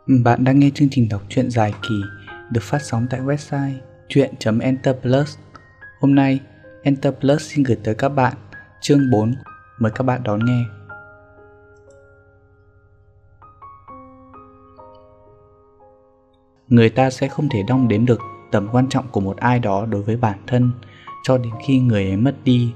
Bạn đang nghe chương trình đọc truyện dài kỳ được phát sóng tại website truyện.enterplus. Hôm nay, Enterplus xin gửi tới các bạn chương 4. Mời các bạn đón nghe. Người ta sẽ không thể đong đếm được tầm quan trọng của một ai đó đối với bản thân cho đến khi người ấy mất đi.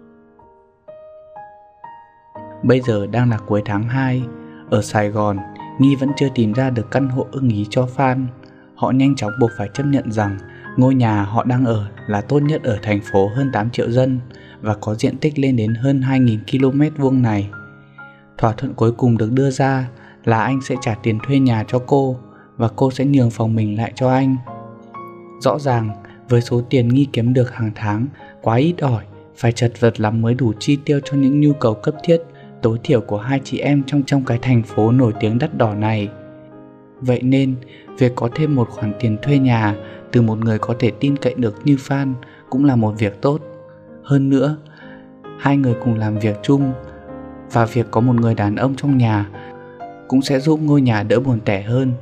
Bây giờ đang là cuối tháng 2, ở Sài Gòn, Nghi vẫn chưa tìm ra được căn hộ ưng ý cho Phan. Họ nhanh chóng buộc phải chấp nhận rằng ngôi nhà họ đang ở là tốt nhất ở thành phố hơn 8 triệu dân và có diện tích lên đến hơn 2.000 km vuông này. Thỏa thuận cuối cùng được đưa ra là anh sẽ trả tiền thuê nhà cho cô và cô sẽ nhường phòng mình lại cho anh. Rõ ràng, với số tiền Nghi kiếm được hàng tháng quá ít ỏi, phải chật vật lắm mới đủ chi tiêu cho những nhu cầu cấp thiết tối thiểu của hai chị em trong cái thành phố nổi tiếng đắt đỏ này. Vậy nên, việc có thêm một khoản tiền thuê nhà từ một người có thể tin cậy được như Phan cũng là một việc tốt. Hơn nữa, hai người cùng làm việc chung và việc có một người đàn ông trong nhà cũng sẽ giúp ngôi nhà đỡ buồn tẻ hơn.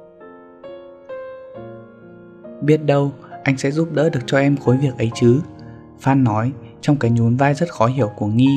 Biết đâu anh sẽ giúp đỡ được cho em khối việc ấy chứ, Phan nói trong cái nhún vai rất khó hiểu của Nghi.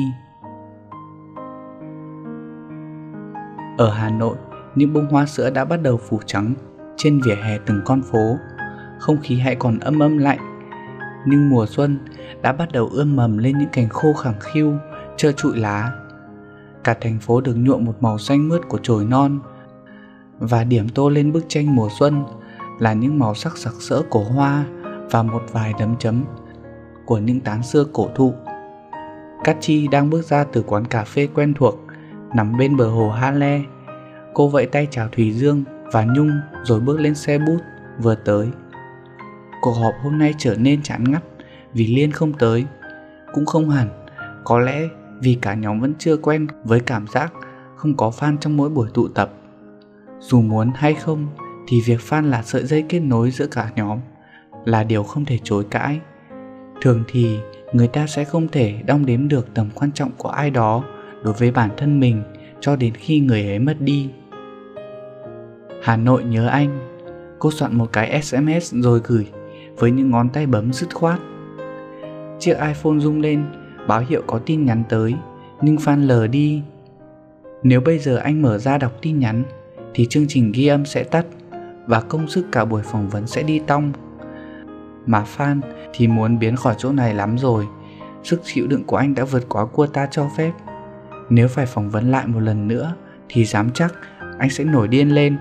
Ở Hà Nội, những bông hoa sữa đã bắt đầu phủ trắng trên vỉa hè từng con phố. Không khí hãy còn ấm ấm lạnh, nhưng mùa xuân đã bắt đầu ươm mầm lên những cành khô khẳng khiu, trơ trụi lá. Cả thành phố được nhuộm một màu xanh mướt của chồi non, và điểm tô lên bức tranh mùa xuân là những màu sắc sặc sỡ của hoa và một vài đấm chấm của những tán xưa cổ thụ. Cát Chi đang bước ra từ quán cà phê quen thuộc nằm bên bờ hồ Ha Le. Cô vẫy tay chào Thùy Dương và Nhung rồi bước lên xe bus vừa tới. Cuộc họp hôm nay trở nên chán ngắt vì Liên không tới. Cũng không hẳn, có lẽ vì cả nhóm vẫn chưa quen với cảm giác không có Phan trong mỗi buổi tụ tập. Dù muốn hay không thì việc Phan là sợi dây kết nối giữa cả nhóm là điều không thể chối cãi. Thường thì người ta sẽ không thể đong đếm được tầm quan trọng của ai đó đối với bản thân mình cho đến khi người ấy mất đi. Hà Nội nhớ anh. Cô soạn một cái SMS rồi gửi với những ngón tay bấm dứt khoát. Chiếc iPhone rung lên báo hiệu có tin nhắn tới, nhưng Phan lờ đi. Nếu bây giờ anh mở ra đọc tin nhắn thì chương trình ghi âm sẽ tắt và công sức cả buổi phỏng vấn sẽ đi tong. Mà Phan thì muốn biến khỏi chỗ này lắm rồi. Sức chịu đựng của anh đã vượt quá quota cho phép. Nếu phải phỏng vấn lại một lần nữa thì dám chắc anh sẽ nổi điên lên.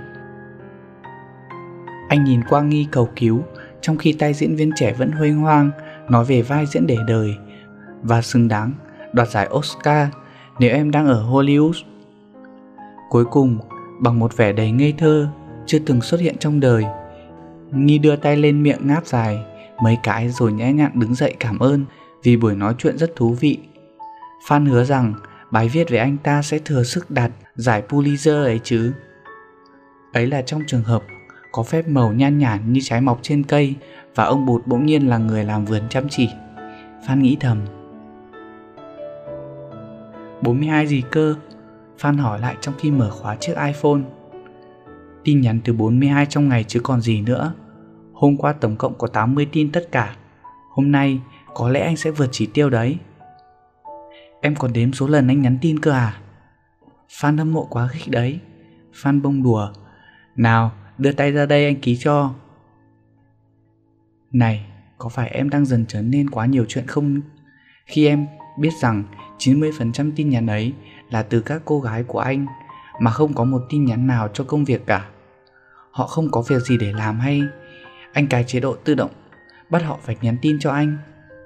Anh nhìn qua Nghi cầu cứu, trong khi tay diễn viên trẻ vẫn huênh hoang nói về vai diễn để đời và xứng đáng đoạt giải Oscar nếu em đang ở Hollywood. Cuối cùng, bằng một vẻ đầy ngây thơ chưa từng xuất hiện trong đời, Nghi đưa tay lên miệng ngáp dài mấy cái rồi nhẹ nhàng đứng dậy cảm ơn vì buổi nói chuyện rất thú vị. Phan hứa rằng bài viết về anh ta sẽ thừa sức đạt giải Pulitzer ấy chứ. Ấy là trong trường hợp có phép màu nhan nhản như trái mọc trên cây và ông Bụt bỗng nhiên là người làm vườn chăm chỉ. Phan nghĩ thầm. 42 gì cơ? Phan hỏi lại trong khi mở khóa chiếc iPhone. Tin nhắn từ 42 trong ngày chứ còn gì nữa. Hôm qua tổng cộng có 80 tin tất cả. Hôm nay có lẽ anh sẽ vượt chỉ tiêu đấy. Em còn đếm số lần anh nhắn tin cơ à? Phan hâm mộ quá khích đấy. Phan bông đùa. Nào, đưa tay ra đây anh ký cho. Này, có phải em đang dần trở nên quá nhiều chuyện không? Khi em biết rằng 90% tin nhắn ấy là từ các cô gái của anh mà không có một tin nhắn nào cho công việc cả. Họ không có việc gì để làm hay anh cài chế độ tự động bắt họ phải nhắn tin cho anh?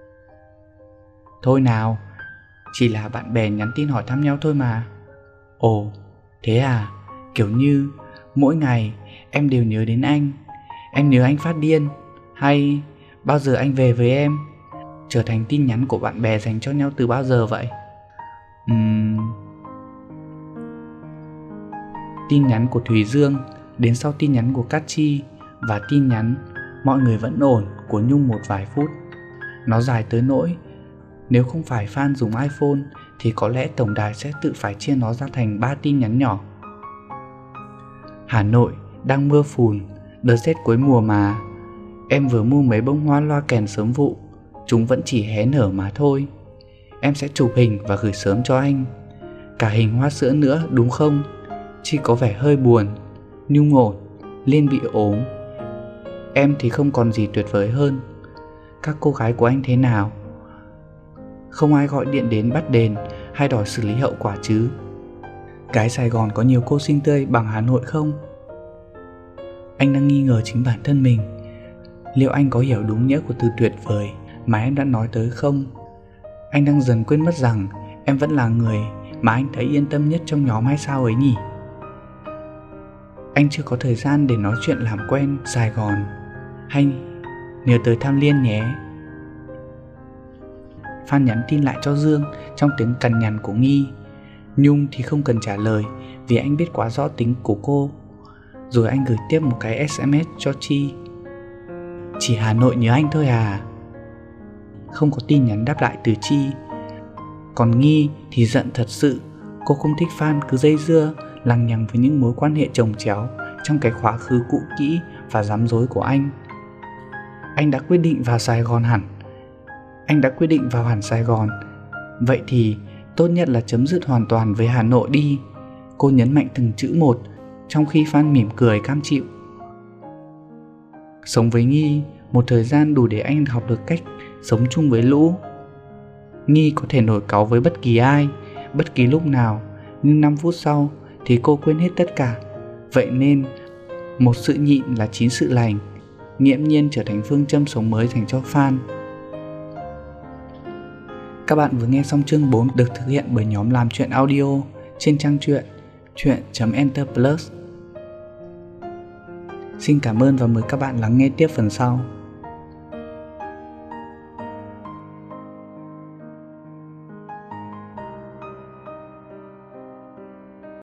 Thôi nào, chỉ là bạn bè nhắn tin hỏi thăm nhau thôi mà. Ồ, thế à? Kiểu như mỗi ngày em đều nhớ đến anh. Em nhớ anh phát điên. Hay bao giờ anh về với em? Trở thành tin nhắn của bạn bè dành cho nhau từ bao giờ vậy? Tin nhắn của Thùy Dương đến sau tin nhắn của Cát Chi và tin nhắn mọi người vẫn ổn của Nhung một vài phút. Nó dài tới nỗi nếu không phải Phan dùng iPhone thì có lẽ tổng đài sẽ tự phải chia nó ra thành 3 tin nhắn nhỏ. Hà Nội, đang mưa phùn, đợt rét cuối mùa mà. Em vừa mua mấy bông hoa loa kèn sớm vụ, chúng vẫn chỉ hé nở mà thôi. Em sẽ chụp hình và gửi sớm cho anh. Cả hình hoa sữa nữa đúng không? Chi có vẻ hơi buồn. Nhung ổn, Liên bị ốm. Em thì không còn gì tuyệt vời hơn. Các cô gái của anh thế nào? Không ai gọi điện đến bắt đền hay đòi xử lý hậu quả chứ? Gái Sài Gòn có nhiều cô xinh tươi bằng Hà Nội không? Anh đang nghi ngờ chính bản thân mình. Liệu anh có hiểu đúng nghĩa của từ tuyệt vời mà em đã nói tới không? Anh đang dần quên mất rằng em vẫn là người mà anh thấy yên tâm nhất trong nhóm hay sao ấy nhỉ? Anh chưa có thời gian để nói chuyện làm quen Sài Gòn. Hay nhớ tới thăm Liên nhé. Phan nhắn tin lại cho Dương trong tiếng cằn nhằn của Nghi. Nhung thì không cần trả lời vì anh biết quá rõ tính của cô. Rồi anh gửi tiếp một cái SMS cho Chi. Chỉ Hà Nội nhớ anh thôi à? Không có tin nhắn đáp lại từ Chi. Còn Nghi thì giận thật sự. Cô không thích Phan cứ dây dưa lằng nhằng với những mối quan hệ chồng chéo trong cái quá khứ cũ kỹ và rắm rối của anh. Anh đã quyết định vào Sài Gòn hẳn. Anh đã quyết định vào hẳn Sài Gòn. Vậy thì tốt nhất là chấm dứt hoàn toàn với Hà Nội đi. Cô nhấn mạnh từng chữ một, trong khi Phan mỉm cười cam chịu. Sống với Nghi một thời gian đủ để anh học được cách sống chung với lũ. Nghi có thể nổi cáu với bất kỳ ai, bất kỳ lúc nào, nhưng 5 phút sau thì cô quên hết tất cả. Vậy nên một sự nhịn là 9 sự lành, nghiễm nhiên trở thành phương châm sống mới dành cho Phan. Các bạn vừa nghe xong chương 4 được thực hiện bởi nhóm làm chuyện audio trên trang truyện chuyện.enterplus. Xin cảm ơn và mời các bạn lắng nghe tiếp phần sau.